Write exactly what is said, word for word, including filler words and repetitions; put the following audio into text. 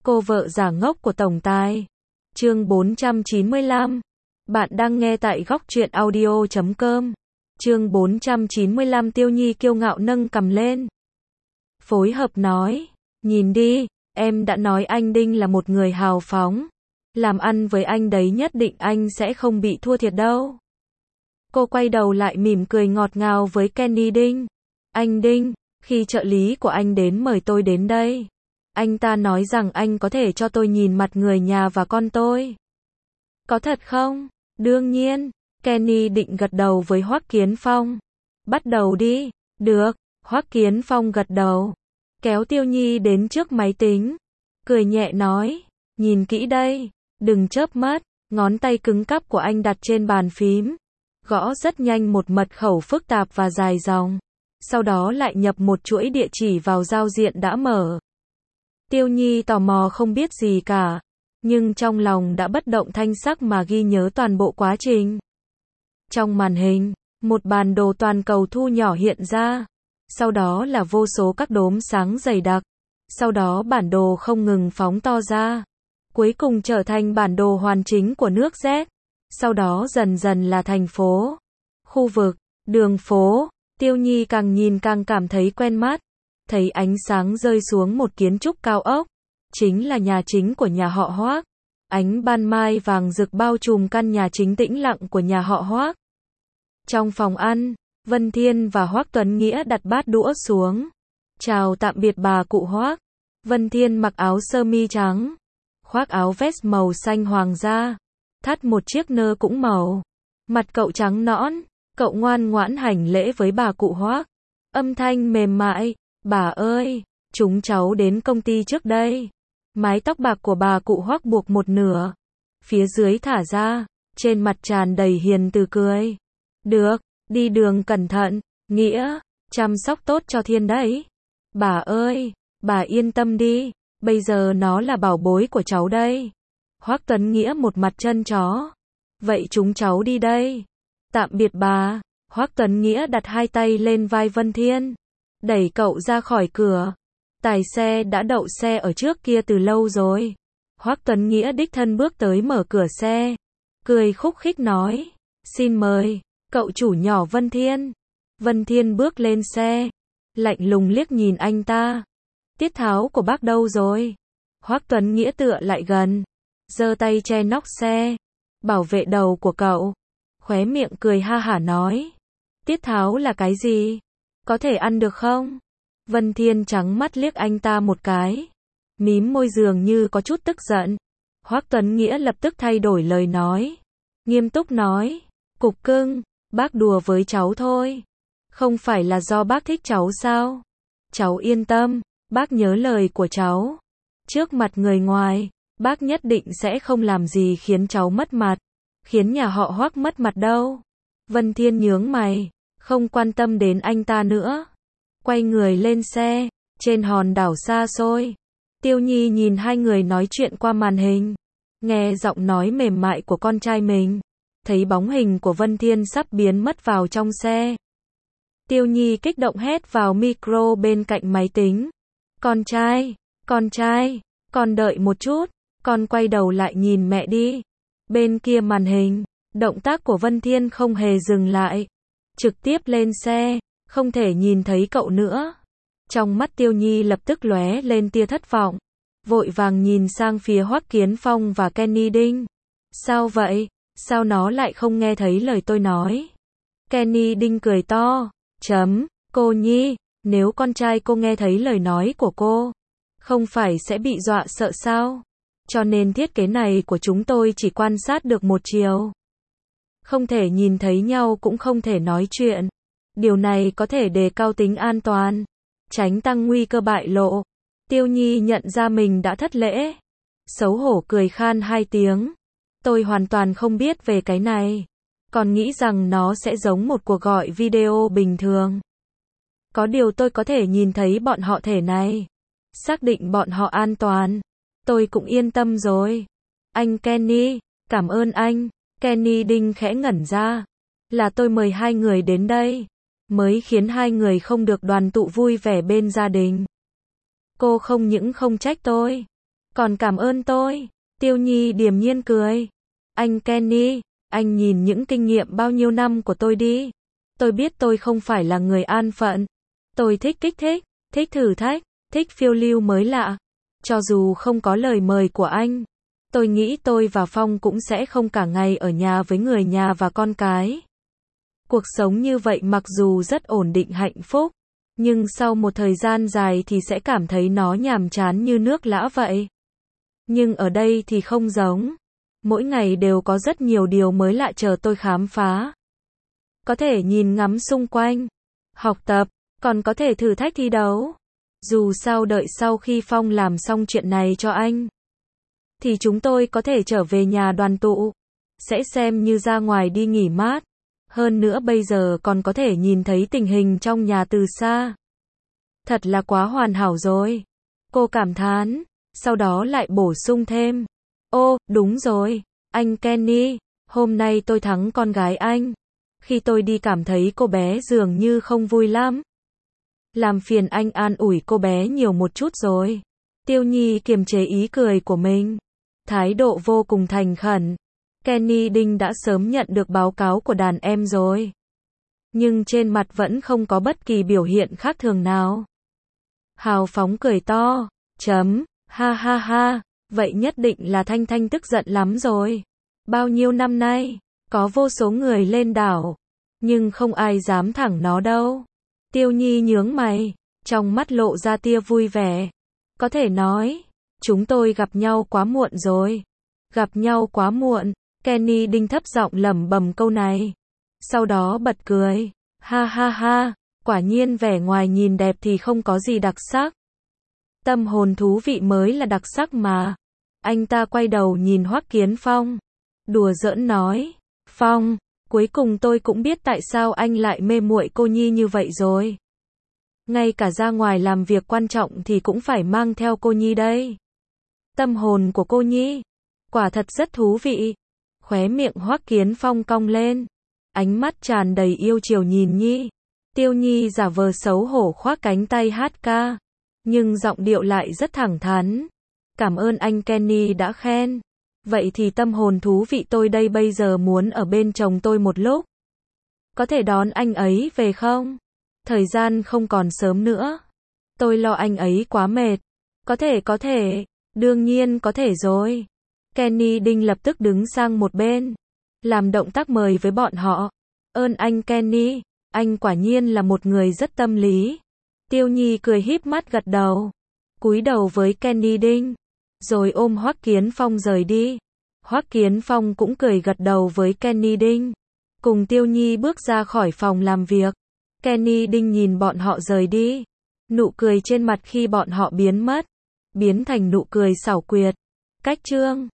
Cô vợ giả ngốc của tổng tài. Chương bốn trăm chín mươi lăm. Bạn đang nghe tại góc truyện audio chấm com. Chương bốn trăm chín mươi lăm. Tiêu Nhi kiêu ngạo nâng cằm lên. Phối hợp nói, nhìn đi, em đã nói anh Đinh là một người hào phóng. Làm ăn với anh đấy nhất định anh sẽ không bị thua thiệt đâu. Cô quay đầu lại mỉm cười ngọt ngào với Kenny Đinh. Anh Đinh, khi trợ lý của anh đến mời tôi đến đây, anh ta nói rằng anh có thể cho tôi nhìn mặt người nhà và con tôi. Có thật không? Đương nhiên. Kenny định gật đầu với Hoắc Kiến Phong. Bắt đầu đi. Được. Hoắc Kiến Phong gật đầu. Kéo Tiêu Nhi đến trước máy tính. Cười nhẹ nói. Nhìn kỹ đây. Đừng chớp mắt. Ngón tay cứng cáp của anh đặt trên bàn phím. Gõ rất nhanh một mật khẩu phức tạp và dài dòng. Sau đó lại nhập một chuỗi địa chỉ vào giao diện đã mở. Tiêu Nhi tò mò không biết gì cả, nhưng trong lòng đã bất động thanh sắc mà ghi nhớ toàn bộ quá trình. Trong màn hình, một bản đồ toàn cầu thu nhỏ hiện ra, sau đó là vô số các đốm sáng dày đặc, sau đó bản đồ không ngừng phóng to ra, cuối cùng trở thành bản đồ hoàn chỉnh của nước Z, sau đó dần dần là thành phố, khu vực, đường phố. Tiêu Nhi càng nhìn càng cảm thấy quen mắt. Thấy ánh sáng rơi xuống một kiến trúc cao ốc, chính là nhà chính của nhà họ Hoắc. Ánh ban mai vàng rực bao trùm căn nhà chính tĩnh lặng của nhà họ Hoắc. Trong phòng ăn, Vân Thiên và Hoắc Tuấn Nghĩa đặt bát đũa xuống. Chào tạm biệt bà cụ Hoắc. Vân Thiên mặc áo sơ mi trắng, khoác áo vest màu xanh hoàng gia, thắt một chiếc nơ cũng màu. Mặt cậu trắng nõn, cậu ngoan ngoãn hành lễ với bà cụ Hoắc. Âm thanh mềm mại. Bà ơi, chúng cháu đến công ty trước đây. Mái tóc bạc của bà cụ Hoắc buộc một nửa, phía dưới thả ra, trên mặt tràn đầy hiền từ cười. Được, đi đường cẩn thận, Nghĩa, chăm sóc tốt cho Thiên đấy. Bà ơi, bà yên tâm đi, bây giờ nó là bảo bối của cháu đây. Hoắc Tuấn Nghĩa một mặt chân chó. Vậy chúng cháu đi đây. Tạm biệt bà. Hoắc Tuấn Nghĩa đặt hai tay lên vai Vân Thiên, đẩy cậu ra khỏi cửa. Tài xe đã đậu xe ở trước kia từ lâu rồi. Hoắc Tuấn Nghĩa đích thân bước tới mở cửa xe, cười khúc khích nói, xin mời, cậu chủ nhỏ Vân Thiên. Vân Thiên bước lên xe, lạnh lùng liếc nhìn anh ta. Tiết tháo của bác đâu rồi? Hoắc Tuấn Nghĩa tựa lại gần, giơ tay che nóc xe, bảo vệ đầu của cậu. Khóe miệng cười ha hả nói, tiết tháo là cái gì? Có thể ăn được không? Vân Thiên trắng mắt liếc anh ta một cái, mím môi dường như có chút tức giận. Hoắc Tuấn Nghĩa lập tức thay đổi lời nói, nghiêm túc nói, cục cưng, bác đùa với cháu thôi. Không phải là do bác thích cháu sao? Cháu yên tâm, bác nhớ lời của cháu. Trước mặt người ngoài, bác nhất định sẽ không làm gì khiến cháu mất mặt, khiến nhà họ Hoắc mất mặt đâu. Vân Thiên nhướng mày, không quan tâm đến anh ta nữa. Quay người lên xe, trên hòn đảo xa xôi. Tiêu Nhi nhìn hai người nói chuyện qua màn hình, nghe giọng nói mềm mại của con trai mình, thấy bóng hình của Vân Thiên sắp biến mất vào trong xe. Tiêu Nhi kích động hét vào micro bên cạnh máy tính. Con trai, con trai, con đợi một chút, con quay đầu lại nhìn mẹ đi. Bên kia màn hình, động tác của Vân Thiên không hề dừng lại. Trực tiếp lên xe, không thể nhìn thấy cậu nữa. Trong mắt Tiêu Nhi lập tức lóe lên tia thất vọng, vội vàng nhìn sang phía Hoắc Kiến Phong và Kenny Đinh. Sao vậy? Sao nó lại không nghe thấy lời tôi nói? Kenny Đinh cười to, chấm, cô Nhi, nếu con trai cô nghe thấy lời nói của cô, không phải sẽ bị dọa sợ sao? Cho nên thiết kế này của chúng tôi chỉ quan sát được một chiều. Không thể nhìn thấy nhau cũng không thể nói chuyện. Điều này có thể đề cao tính an toàn, tránh tăng nguy cơ bại lộ. Tiêu Nhi nhận ra mình đã thất lễ, xấu hổ cười khan hai tiếng. Tôi hoàn toàn không biết về cái này, còn nghĩ rằng nó sẽ giống một cuộc gọi video bình thường. Có điều tôi có thể nhìn thấy bọn họ thể này, xác định bọn họ an toàn, tôi cũng yên tâm rồi. Anh Kenny, cảm ơn anh. Kenny Đinh khẽ ngẩn ra. Là tôi mời hai người đến đây, mới khiến hai người không được đoàn tụ vui vẻ bên gia đình. Cô không những không trách tôi, Còn cảm ơn tôi. Tiêu Nhi điềm nhiên cười. Anh Kenny, anh nhìn những kinh nghiệm bao nhiêu năm của tôi đi. Tôi biết tôi không phải là người an phận. Tôi thích kích thích, thích thử thách, thích phiêu lưu mới lạ. Cho dù không có lời mời của anh, tôi nghĩ tôi và Phong cũng sẽ không cả ngày ở nhà với người nhà và con cái. Cuộc sống như vậy mặc dù rất ổn định hạnh phúc, nhưng sau một thời gian dài thì sẽ cảm thấy nó nhàm chán như nước lã vậy. Nhưng ở đây thì không giống. Mỗi ngày đều có rất nhiều điều mới lạ chờ tôi khám phá. Có thể nhìn ngắm xung quanh, học tập, còn có thể thử thách thi đấu. Dù sao đợi sau khi Phong làm xong chuyện này cho anh, thì chúng tôi có thể trở về nhà đoàn tụ. Sẽ xem như ra ngoài đi nghỉ mát. Hơn nữa bây giờ còn có thể nhìn thấy tình hình trong nhà từ xa. Thật là quá hoàn hảo rồi. Cô cảm thán, sau đó lại bổ sung thêm. Ô, đúng rồi, anh Kenny, hôm nay tôi thắng con gái anh. Khi tôi đi cảm thấy cô bé dường như không vui lắm. Làm phiền anh an ủi cô bé nhiều một chút rồi. Tiêu Nhi kiềm chế ý cười của mình. Thái độ vô cùng thành khẩn. Kenny Đinh đã sớm nhận được báo cáo của đàn em rồi. Nhưng trên mặt vẫn không có bất kỳ biểu hiện khác thường nào. Hào phóng cười to. Chấm, ha ha ha, vậy nhất định là Thanh Thanh tức giận lắm rồi. Bao nhiêu năm nay, có vô số người lên đảo, nhưng không ai dám thẳng nó đâu. Tiêu Nhi nhướng mày, trong mắt lộ ra tia vui vẻ. Có thể nói, chúng tôi gặp nhau quá muộn rồi. Gặp nhau quá muộn, Kenny Đinh thấp giọng lẩm bẩm câu này. Sau đó bật cười, ha ha ha, quả nhiên vẻ ngoài nhìn đẹp thì không có gì đặc sắc. Tâm hồn thú vị mới là đặc sắc mà. Anh ta quay đầu nhìn Hoắc Kiến Phong. Đùa giỡn nói, Phong, cuối cùng tôi cũng biết tại sao anh lại mê muội cô Nhi như vậy rồi. Ngay cả ra ngoài làm việc quan trọng thì cũng phải mang theo cô Nhi đây. Tâm hồn của cô Nhi, quả thật rất thú vị. Khóe miệng Hoắc Kiến Phong cong lên. Ánh mắt tràn đầy yêu chiều nhìn Nhi. Tiêu Nhi giả vờ xấu hổ khoác cánh tay hát ca. Nhưng giọng điệu lại rất thẳng thắn. Cảm ơn anh Kenny đã khen. Vậy thì tâm hồn thú vị tôi đây bây giờ muốn ở bên chồng tôi một lúc. Có thể đón anh ấy về không? Thời gian không còn sớm nữa. Tôi lo anh ấy quá mệt. Có thể có thể. Đương nhiên có thể rồi. Kenny Đinh lập tức đứng sang một bên. Làm động tác mời với bọn họ. Ơn anh Kenny. Anh quả nhiên là một người rất tâm lý. Tiêu Nhi cười híp mắt gật đầu. Cúi đầu với Kenny Đinh. Rồi ôm Hoắc Kiến Phong rời đi. Hoắc Kiến Phong cũng cười gật đầu với Kenny Đinh. Cùng Tiêu Nhi bước ra khỏi phòng làm việc. Kenny Đinh nhìn bọn họ rời đi. Nụ cười trên mặt khi bọn họ biến mất. Biến thành nụ cười xảo quyệt. Cách chương